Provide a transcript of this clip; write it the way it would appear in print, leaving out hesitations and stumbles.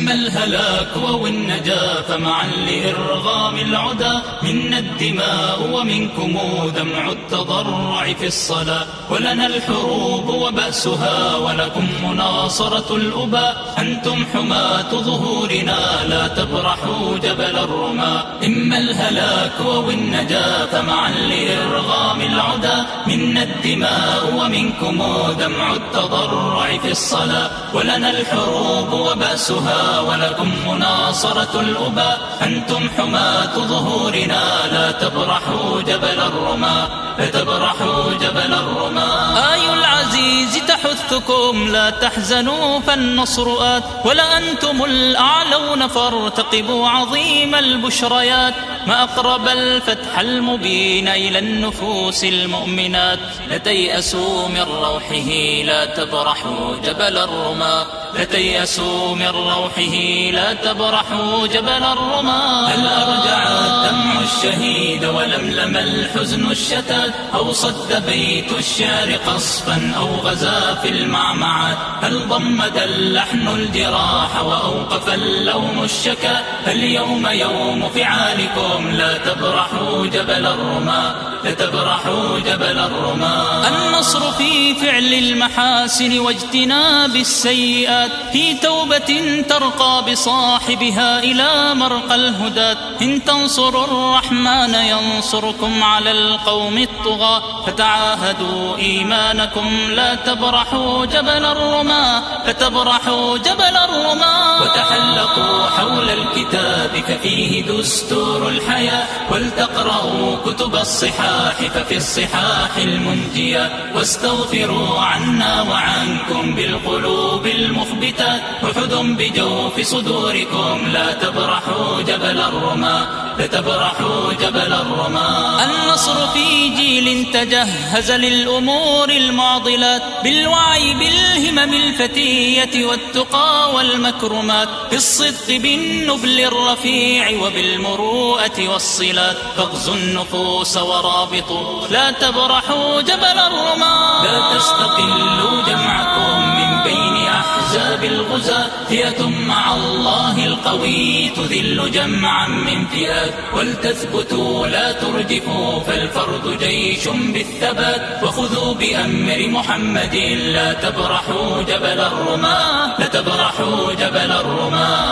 إما الهلاك أو النجاة فمعا لإرغام العدا. منا الدماء ومنكم دمع التضرع في الصلاة. ولنا الحروب وبأسها ولكم مناصرة الأباء. أنتم حماة ظهورنا لا تبرحوا جبل الرماة. إما الهلاك أو النجاة فمعا لإرغام العدا. منا الدماء ومنكم دمع التضرع في الصلاة. ولنا الحروب وبأسها ولكم مناصرة الأباء. أنتم حماة ظهورنا لا تبرحوا جبل الرماة. لا تبرحوا جبل الرماة. آي العزيز تحثكم لا تحزنوا فالنصر آت. ولأنتم الأعلون فارتقبوا عظيم البشريات. ما أقرب الفتح المبين إلى النفوس المؤمنات. لا تيأسوا من روحه لا تبرحوا جبل الرماة. لا تيأسوا من روحه لا تبرحوا جبل الرماة. هل أرجع الدمع الشهيد ولملم الحزن الشتات. أو صد بيت الشعر قصفا أو غزا في المعمعات. هل ضمد اللحن الجراح وأوقف اللوم الشكا. اليوم يوم فعالكم لا تبرحوا جبل الرماة. لا تبرحوا جبل الرماة. النصر في فعل المحاسن واجتناب السيئات. في توبة ترقى بصاحبها إلى مرقى الهداة. إن تنصروا الرحمن ينصركم على القوم الطغاة. فتعاهدوا إيمانكم لا تبرحوا جبل الرماة. لا تبرحوا جبل الرماة. وتحلقوا حول الكتاب ففيه دستور الحياة. ولتقرأوا كتب الصحاح ففي الصحاح المنجية. واستغفروا عنا وعنكم بالقلوب المخبتات. أحد بجوف صدوركم لا تبرحوا جبل الرماة. لا تبرحوا جبل الرماة. النصر في جيل تجهز للأمور المعضلات. بالوعي بالهمم الفتية والتقى والمكرمات. بالصدق بالنبل الرفيع وبالمروءة والصلات. فاغزوا النفوس ورابطوا لا تبرحوا جبل الرماة. لا تستقلوا جمعكم من بين أحزاب الغزاة. فئة مع الله القوي تذل جمعا من فئات. ولتثبتوا لا ترجفوا فالفرد جيش بالثبات. وخذوا بأمر محمد لا تبرحوا جبل الرماة. لا تبرحوا جبل الرماة.